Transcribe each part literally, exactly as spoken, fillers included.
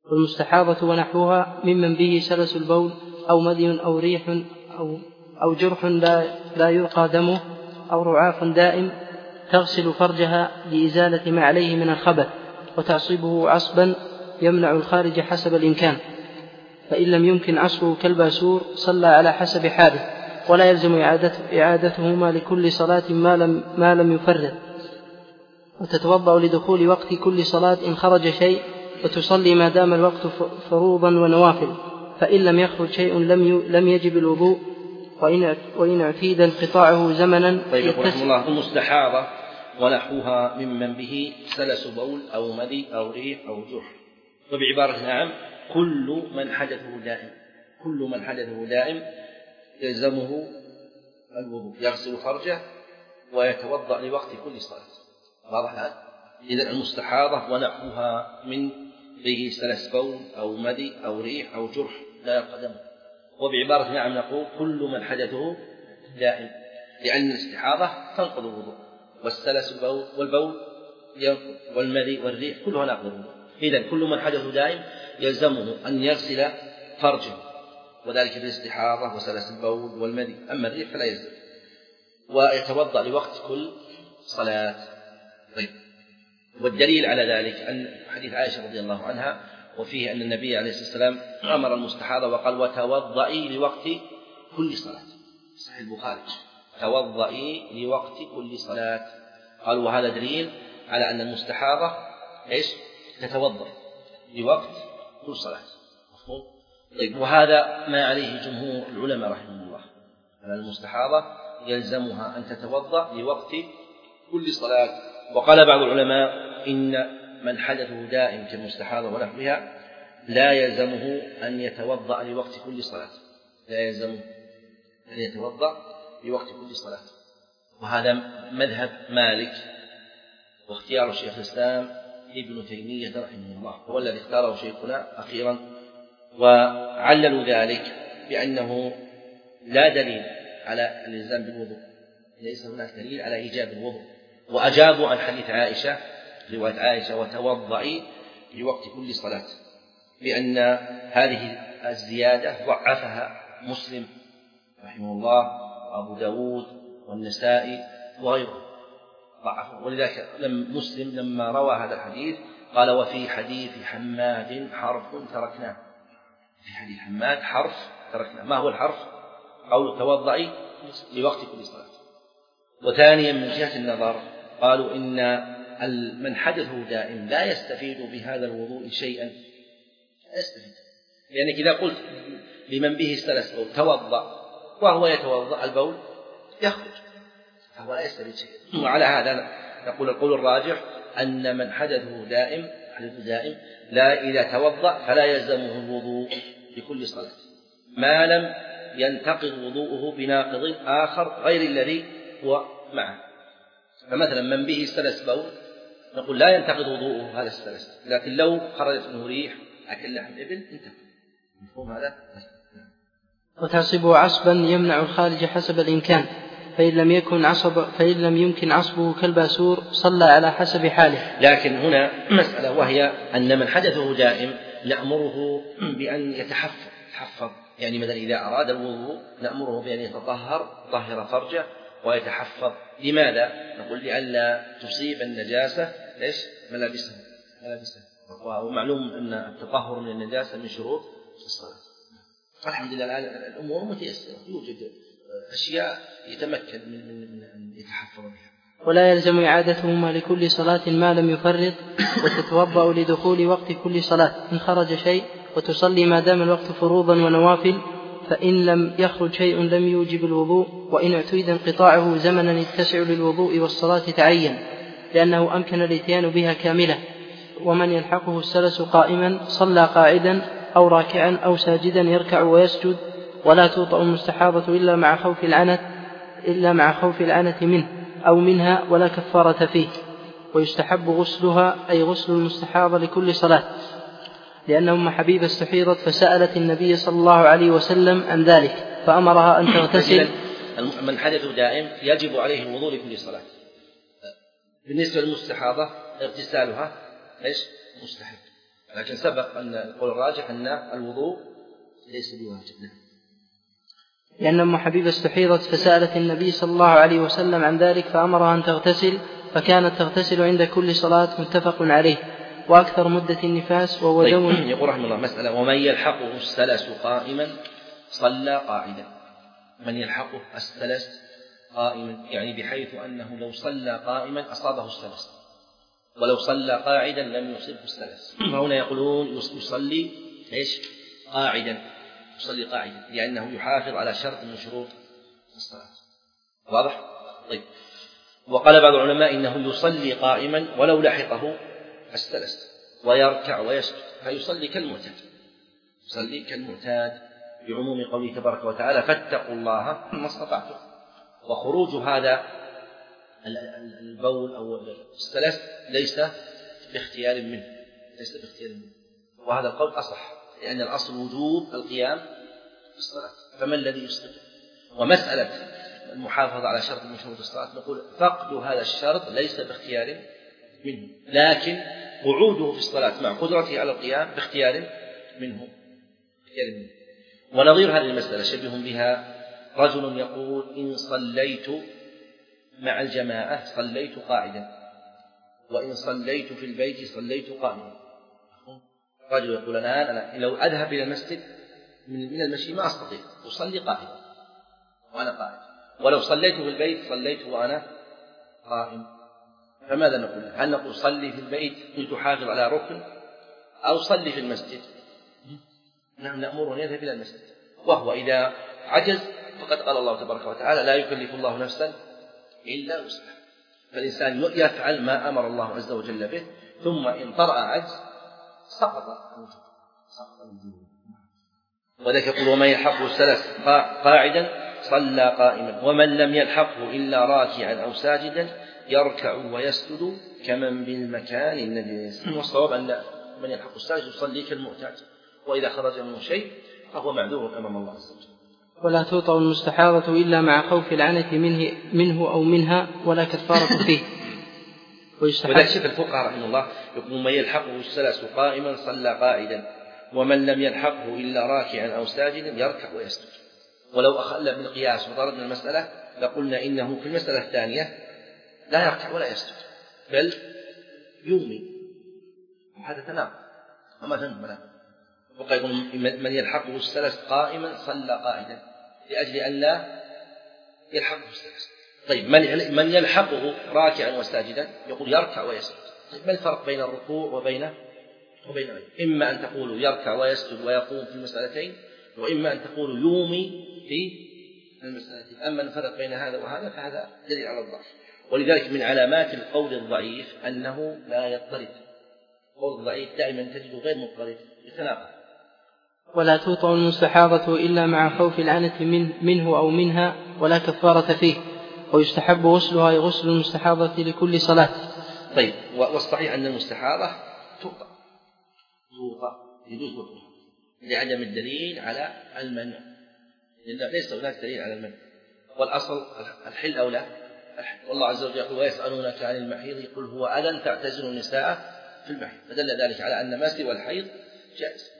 والمستحاضة ونحوها ممن به سلس البول أو مدي أو ريح أو, أو جرح لا, لا يلقى دمه أو رعاف دائم تغسل فرجها لإزالة ما عليه من الخبث وتعصبه عصبا يمنع الخارج حسب الإمكان، فإن لم يمكن عصبه كالباسور صلى على حسب حاله، ولا يلزم إعادتهما لكل صلاة ما لم, ما لم يفرط، وتتوضأ لدخول وقت كل صلاة إن خرج شيء، وتصلي ما دام الوقت فروضا ونوافل، فإن لم يخرج شيء لم, لم يجب الوضوء، وإن اعتيد انقطاعه زمنا. طيب رحمه الله. المستحاضة ونحوها ممن به سلس بول أو مدي أو ريح أو جرح، وبعبارة نعم كل من حدثه دائم، كل من حدثه دائم يلزمه الوضوء، يغسل فرجه ويتوضأ لوقت كل صلاة. واضح الآن؟ إذن المستحاضة ونحوها من به سلس بول أو مدي أو ريح أو جرح لا يقدم، وبعبارة نعم نقول كل من حدثه دائم، لأن الاستحاضة تنقض الوضوء، والسلس البول والبول والمدي والريح كلها ناقض الوضوء. إذن كل من حدثه دائم يلزمه أن يغسل فرجه، وذلك في الاستحاضة وسلس البول والمدي. أما الريح فلا يلزم، ويتوضأ لوقت كل صلاة. طيب، والدليل على ذلك أن حديث عائشة رضي الله عنها، وفيه أن النبي عليه الصلاة والسلام أمر المستحاضة وقال وتوضئي لوقت كل صلاة، صحيح البخاري، توضئي لوقت كل صلاة. قال وهذا دليل على أن المستحاضة إيش؟ تتوضأ لوقت كل صلاة. مفهوم؟ طيب، وهذا ما عليه جمهور العلماء رحمه الله، أن المستحاضة يلزمها أن تتوضأ لوقت كل صلاة. وقال بعض العلماء إن من حدثه دائم كالمستحاضة ونحوها لا يلزمه أن يتوضأ لوقت كل صلاة، لا يلزمه أن يتوضأ لوقت كل صلاة. وهذا مذهب مالك واختيار شيخ الإسلام ابن تيمية رحمه الله، هو الذي اختاره شيخنا أخيرا. وعللوا ذلك بأنه لا دليل على الإلزام بالوضوء، ليس هناك دليل على إيجاب الوضوء، وأجابوا عن حديث عائشة، رواية عائشة وتوضئي لوقت كل صلاة، بأن هذه الزيادة ضعفها مسلم رحمه الله وأبو داود والنسائي وغيره ضعفه. ولذلك لم مسلم لما روى هذا الحديث قال وفي حديث حماد حرف تركناه، في حديث حماد حرف تركناه. ما هو الحرف؟ قول توضئي لوقت كل صلاة. وثانيا من جهة النظر قالوا إن من حدثه دائم لا يستفيد بهذا الوضوء شيئا، لا يستفيد، لأنك إذا قلت لمن به سلس بول توضأ وهو يتوضأ البول يخرج، فهو لا يستفيد شيئا. وعلى هذا نقول القول الراجح أن من حدثه دائم حدثه دائم لا إذا توضأ فلا يلزمه الوضوء لكل صلاة ما لم ينتقض وضوءه بناقض آخر غير الذي هو معه. فمثلا من به سلس بول نقول لا ينتقض وضوءه هذا السلس، لكن لو خرجت منه ريح أكل لحم الإبل انتهى. مفهوم هذا؟ وتعصبه عصبا يمنع الخارج حسب الإمكان، فإن لم يكن عصب فإن لم يمكن عصبه كالباسور صلى على حسب حاله. لكن هنا مسألة، وهي أن من حدثه دائم نأمره بأن يتحفظ يتحفظ يعني مثلا إذا أراد الوضوء نأمره بأن يتطهر طهر فرجه ويتحفظ. لماذا؟ نقول لئلا تصيب النجاسة ليش ملابسه ملابسه ومعلوم أن التطهر من النجاسة من شروط الصلاة. الحمد لله الآن الأمور متيسرة، يوجد أشياء يتمكن من أن يتحفظ بها. ولا يلزم إعادتهما لكل صلاة ما لم يفرط، وتتوضأ لدخول وقت كل صلاة إن خرج شيء، وتصلي ما دام الوقت فروضا ونوافل، فإن لم يخرج شيء لم يوجب الوضوء، وإن اعتيد انقطاعه زمنا يتسع للوضوء والصلاة تعين، لأنه أمكن الاتيان بها كاملة. ومن يلحقه السلس قائما صلى قاعدا أو راكعا أو ساجدا يركع ويسجد، ولا توطأ المستحاضة إلا مع خوف العنت إلا مع خوف العنت منه أو منها، ولا كفارة فيه. ويستحب غسلها أي غسل المستحاضة لكل صلاة، لأن أم حبيبة استحيضت فسألت النبي صلى الله عليه وسلم عن ذلك فأمرها أن تغتسل. من حدث دائم يجب عليه الوضوء لكل صلاة. بالنسبة للمستحاضة اغتسالها إيش مستحب، لكن سبق أن القول الراجح أن الوضوء ليس بواجب. لأن أم حبيبة استحيضت فسألت النبي صلى الله عليه وسلم عن ذلك فأمرها أن تغتسل فكانت تغتسل عند كل صلاة متفق عليه. وأكثر مدة النفاس وهو طيب. دم. يقول رحمه الله مسألة: ومن يلحقه السلس قائما صلى قاعدا. من يلحقه السلس قائما يعني بحيث أنه لو صلى قائما أصابه السلس، ولو صلى قاعدا لم يصبه السلس. فهنا يقولون يصلي إيش؟ قاعدا، يصلي قاعدا لأنه يحافظ على شرط من شروط الصلاة. واضح؟ طيب. وقال بعض العلماء إنه يصلي قائما ولو لحقه السلس ويركع ويسجد، فيصلي كالمعتاد، يصلي كالمعتاد بعموم قوله تبارك وتعالى: فاتقوا الله ما استطعتم. وخروج هذا البول أو السلس ليس باختيار منه، ليس باختيار منه، وهذا القول أصح، لأن الأصل وجوب القيام بالصلاة، فما الذي يسقط؟ ومسألة المحافظة على شرط من شروط الصلاة نقول فقد هذا الشرط ليس باختيار منه، لكن قعوده في الصلاة مع قدرته على القيام باختيار منه. ونظير هذه المسألة شبه بها رجل يقول: إن صليت مع الجماعة صليت قاعدا، وإن صليت في البيت صليت قائما. رجل يقول: أنا, أنا لو أذهب إلى المسجد من المشي ما أستطيع، أصلي قائما وأنا قائم، ولو صليت في البيت صليت وأنا قائم. فماذا نقول؟ هل نقول صلي في البيت لتحافظ على ركن، أو صلي في المسجد؟ نحن نأمره أن يذهب إلى المسجد، وهو إذا عجز فقد قال الله تبارك وتعالى: لا يكلف الله نفسا إلا وسعها. فالإنسان يفعل ما أمر الله عز وجل به، ثم إن طرأ عجز سقط الوجوب. وذلك يقول: ومن يلحقه السلس قاعدا صلى قائما، ومن لم يلحقه إلا راكعا أو ساجدا يركع ويسجد كمن بالمكان النجس. والصواب أن من يلحقه الساجد يصلي كالمعتاد، وإذا خرج منه شيء فهو معذور أمام الله عز وجل. ولا توطأ المستحاضة إلا مع خوف العنة منه, منه أو منها ولا كفارة فيه. وذلك شف الفقهاء رحمه الله يقول: من يلحقه السلس قائما صلى قائدا، ومن لم يلحقه إلا راكعا أو ساجدا يركع ويسجد. ولو أخل بالقياس وطردنا المسألة لقلنا إنه في المسألة الثانية لا يركع ولا يسجد، بل يومي، وهذا تناقض وما ذنب له. وقال: من يلحقه السلس قائما صلى قائدا، لأجل أن لا يلحقه السلس. طيب من يلحقه راكعا وساجدا يقول يركع ويسجد. طيب ما الفرق بين الركوع وبين وبين إما أن تقول يركع ويسجد ويقوم في المسألتين، وإما أن تقول يومي في المسألتين. أما الفرق بين هذا وهذا فهذا دليل على الضعف. ولذلك من علامات القول الضعيف أنه لا يضطرد. القول الضعيف دائما تجد غير مضطرد، يتناقض. ولا توطأ المستحاضة إلا مع خوف العنة من منه أو منها ولا كفارة فيه، ويستحب غسلها غسل المستحاضة لكل صلاة. طيب، والصحيح أن المستحاضة توطأ توطأ يجوز وطئها لعدم الدليل على المنع، لأن ليس هناك دليل على المنع، والأصل الحل أو لا الحل. والله عز وجل يقول: ويسألونك عن المحيض قل هو أذى فاعتزلوا النساء في المحيض، فدل ذلك على أن ما سوى الحيض جائز.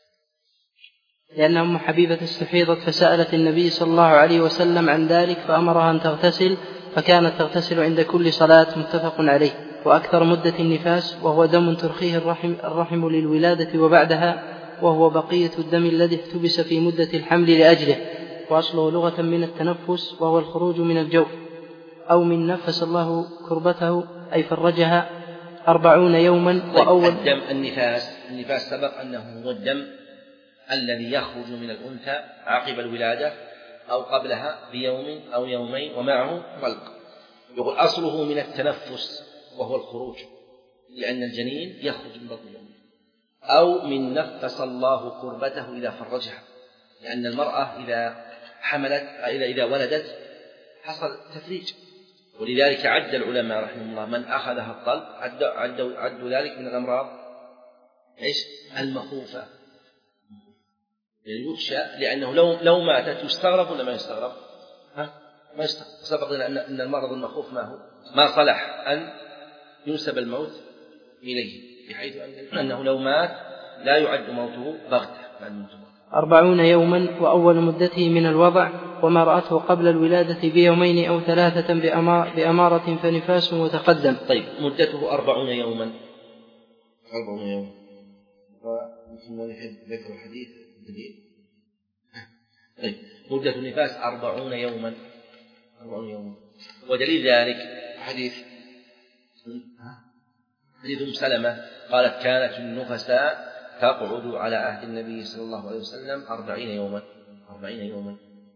لأن أم حبيبة استحيضت فسألت النبي صلى الله عليه وسلم عن ذلك فأمرها أن تغتسل، فكانت تغتسل عند كل صلاة متفق عليه. وأكثر مدة النفاس وهو دم ترخيه الرحم, الرحم للولادة وبعدها، وهو بقية الدم الذي احتبس في مدة الحمل لأجله، وأصله لغة من التنفس وهو الخروج من الجوف، أو من نفس الله كربته أي فرجها أربعون يوما. وأول الدم النفاس النفاس سبق أنه هو الدم الذي يخرج من الأنثى عقب الولادة أو قبلها بيوم أو يومين ومعه طلق. يقول أصله من التنفس وهو الخروج، لأن الجنين يخرج من بطن الأم، أو من نفس الله كربته إذا فرجها، لأن المرأة إذا حملت إذا إذا ولدت حصل تفريج. ولذلك عد العلماء رحمه الله من أخذها الطلق عدوا عد عد ذلك من الأمراض إيش المخوفة، يخشى، لأنه لو لو ماتت يستغرب ولا ما يستغرب؟ ها ما يستغرب. سبق لنا أن أن المرض المخوف ما هو ما صلح أن ينسب الموت إليه، بحيث أنه لو مات لا يعد موته بغتة. أربعون يوما وأول مدته من الوضع، وما رأته قبل الولادة بيومين أو ثلاثة بأمارة فنفاس وتقدم. طيب مدته أربعون يوما. أربعون يوما ومثل ذكر الحديث الدليل. طيب مدة النفاس أربعون يوما. أربعون يوما ودليل ذلك حديث حديث أم سلمة قالت كانت النفساء تقعد على عهد النبي صلى الله عليه وسلم أربعين يوما. أربعين يوما.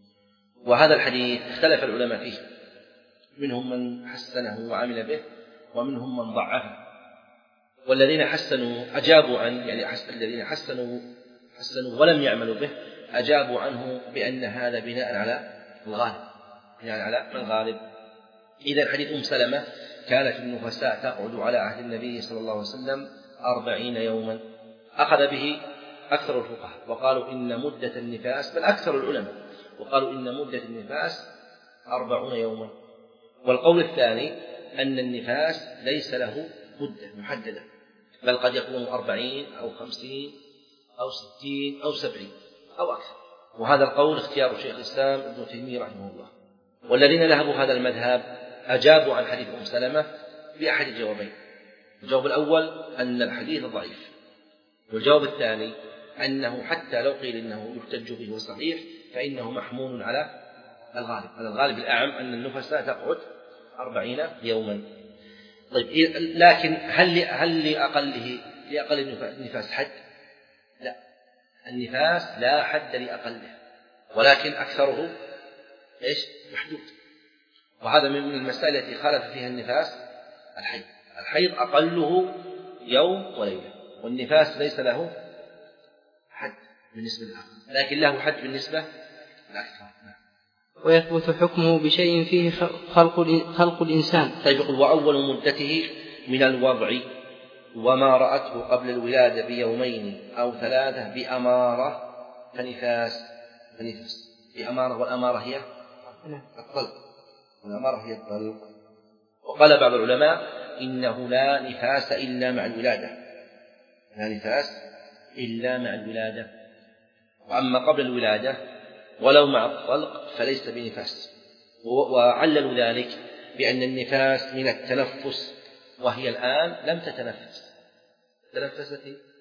وهذا الحديث اختلف العلماء فيه، منهم من حسنه وعمل به ومنهم من ضعفه، والذين حسنوا أجابوا عن يعني حسن الذين حسنوا حسنوا ولم يعملوا به أجابوا عنه بأن هذا بناء على الغالب، بناء على الغالب. إذا حديث أم سلمة كانت النفساء تقعد على عهد النبي صلى الله عليه وسلم أربعين يوما أخذ به أكثر الفقهاء وقالوا إن مدة النفاس، بل أكثر العلماء وقالوا إن مدة النفاس أربعون يوما. والقول الثاني أن النفاس ليس له مدة محددة، بل قد يكون أربعين أو خمسين أو ستين أو سبعين أو أكثر. وهذا القول اختيار شيخ الإسلام ابن تيمية رحمه الله. والذين لهبوا هذا المذهب أجابوا عن حديث أم سلمة بأحد الجوابين. الجواب الأول أن الحديث ضعيف، والجواب الثاني أنه حتى لو قيل إنه يحتج به صحيح فإنه محمول على الغالب، على الغالب الأعم أن النفساء تقعد أربعين يوما. طيب لكن هل هل لأقله لأقل النفاس حد؟ لا، النفاس لا حد لأقله، ولكن أكثره إيش؟ محدود. وهذا من المسائل التي خالف فيها النفاس الحيض. الحيض أقله يوم وليلة، والنفاس ليس له حد بالنسبة للأقل، لكن له حد بالنسبة للأكثر. ويثبت حكمه بشيء فيه خلق خلق الإنسان. طيب يقول وأول مدته من الوضع وما رأته قبل الولادة بيومين أو ثلاثة بأمارة فنفاس. فنفاس بأمارة، والأمارة هي الطلق، والأمارة هي الطلق. وقال بعض العلماء إنه لا نفاس إلا مع الولادة، لا نفاس إلا مع الولادة. وأما قبل الولادة ولو مع الطلق فليس بنفاس. وعللوا ذلك بأن النفاس من التنفس، وهي الآن لم تتنفس. تنفست؟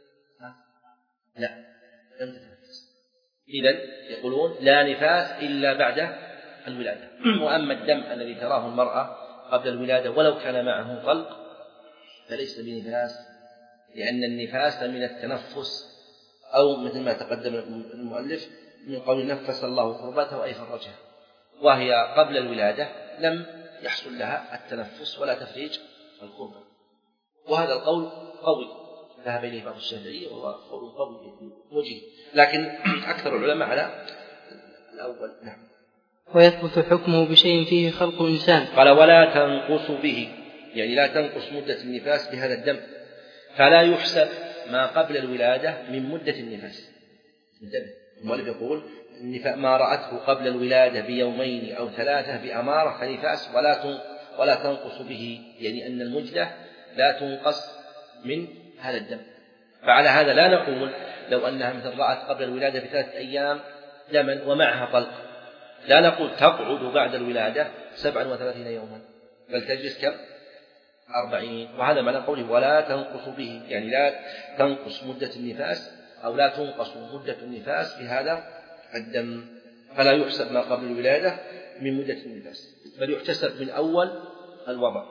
لا، لم تتنفس. إذن يقولون لا نفاس إلا بعد الولادة. وأما الدم الذي تراه المرأة قبل الولادة ولو كان معه طلق فليس بنفاس، لأن النفاس من التنفس، أو مثل ما تقدم المؤلف من قول نفس الله كربته أي فرجها، وهي قبل الولادة لم يحصل لها التنفس ولا تفريج الكربة. وهذا القول قوي ذهب إليه بعض الشافعية، وهو قول قوي وجيه، لكن أكثر العلماء على الأول. نعم. ويثبت حكمه بشيء فيه خلق إنسان. قال ولا تنقص به، يعني لا تنقص مدة النفاس بهذا الدم، فلا يحسب ما قبل الولادة من مدة النفاس. انتبه، المؤلف يقول ما رأته قبل الولادة بيومين أو ثلاثة بأمارة فنفاس ولا ولا تنقص به، يعني أن المجدة لا تنقص من هذا الدم. فعلى هذا لا نقول لو أنها مثل رأت قبل الولادة بثلاثة أيام دما ومعها طلق، لا نقول تقعد بعد الولادة سبعا وثلاثين يوما، بل تجلس كم؟ أربعين. وهذا معنى قوله ولا تنقص به، يعني لا تنقص مدة النفاس أو لا تنقص مدة النفاس في هذا الدم، فلا يحسب ما قبل الولادة من مدة النفاس، بل يحتسب من أول الوضع.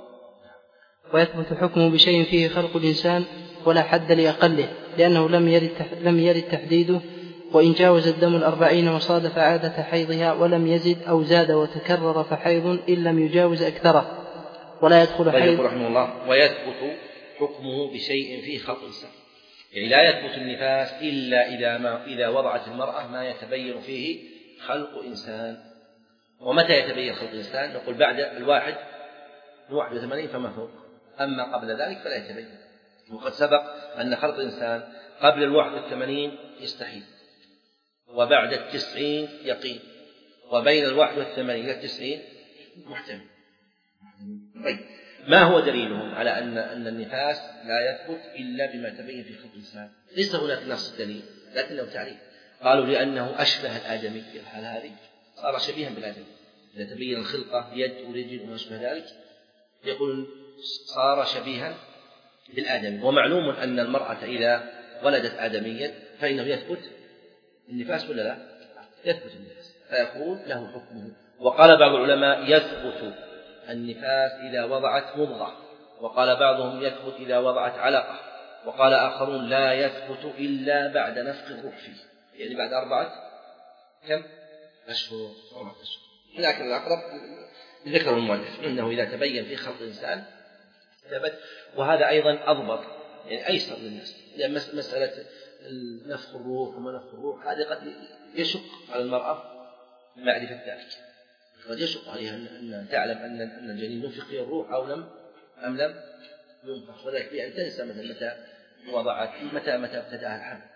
ويثبت حكمه بشيء فيه خلق الإنسان ولا حد لأقله، لأنه لم يرد لم يرد تحديده. وإن جاوز الدم الأربعين وصادف عادة حيضها ولم يزد أو زاد وتكرر فحيض إن لم يجاوز أكثره ولا يدخل حيض. رحمه الله ويثبت حكمه بشيء فيه خلق الإنسان، يعني لا يثبت النفاس إلا إذا ما إذا وضعت المرأة ما يتبين فيه خلق إنسان. ومتى يتبين خلق الإنسان؟ نقول بعد الواحد الواحد وثمانين فما فوق، أما قبل ذلك فلا يتبين. وقد سبق أن خلق الإنسان قبل الواحد والثمانين يستحيل، وبعد التسعين يقين، وبين الواحد والثمانين إلى التسعين محتمل. طيب ما هو دليلهم على أن أن النفاس لا يثبت إلا بما تبين في خلق الإنسان؟ ليس هناك نص دليل لكنه تعريف. قالوا لأنه أشبه الآدمي في الحال هذه، صار شبيها بالآدمي إذا تبين الخلقة يد ورجل وما أشبه ذلك، يقول صار شبيها بالآدمي. ومعلوم أن المرأة إذا ولدت آدميا فإنه يثبت النفاس ولا لا؟ يثبت النفاس فيكون له حكمه. وقال بعض العلماء يثبت النفاس إذا وضعت مضغة، وقال بعضهم يثبت إذا وضعت علقة، وقال آخرون لا يثبت إلا بعد نفخ الروح فيه، يعني بعد أربعة كم أشهر أربعة أشهر. لكن الأقرب ذكر المؤلف إنه إذا تبين في خلق الإنسان ثبت. وهذا أيضا أضبط يعني أيسر للناس، لأن مسألة نفخ الروح وما نفخ الروح هذا قد يشق على المرأة معرفة ذلك، قد يشق عليها أن تعلم أن أن الجنين نفخ فيه الروح أو لم أم لم ينفخ، وذلك بأن تنسى مثلا متى وضعت متى متى ابتدأ الحمل.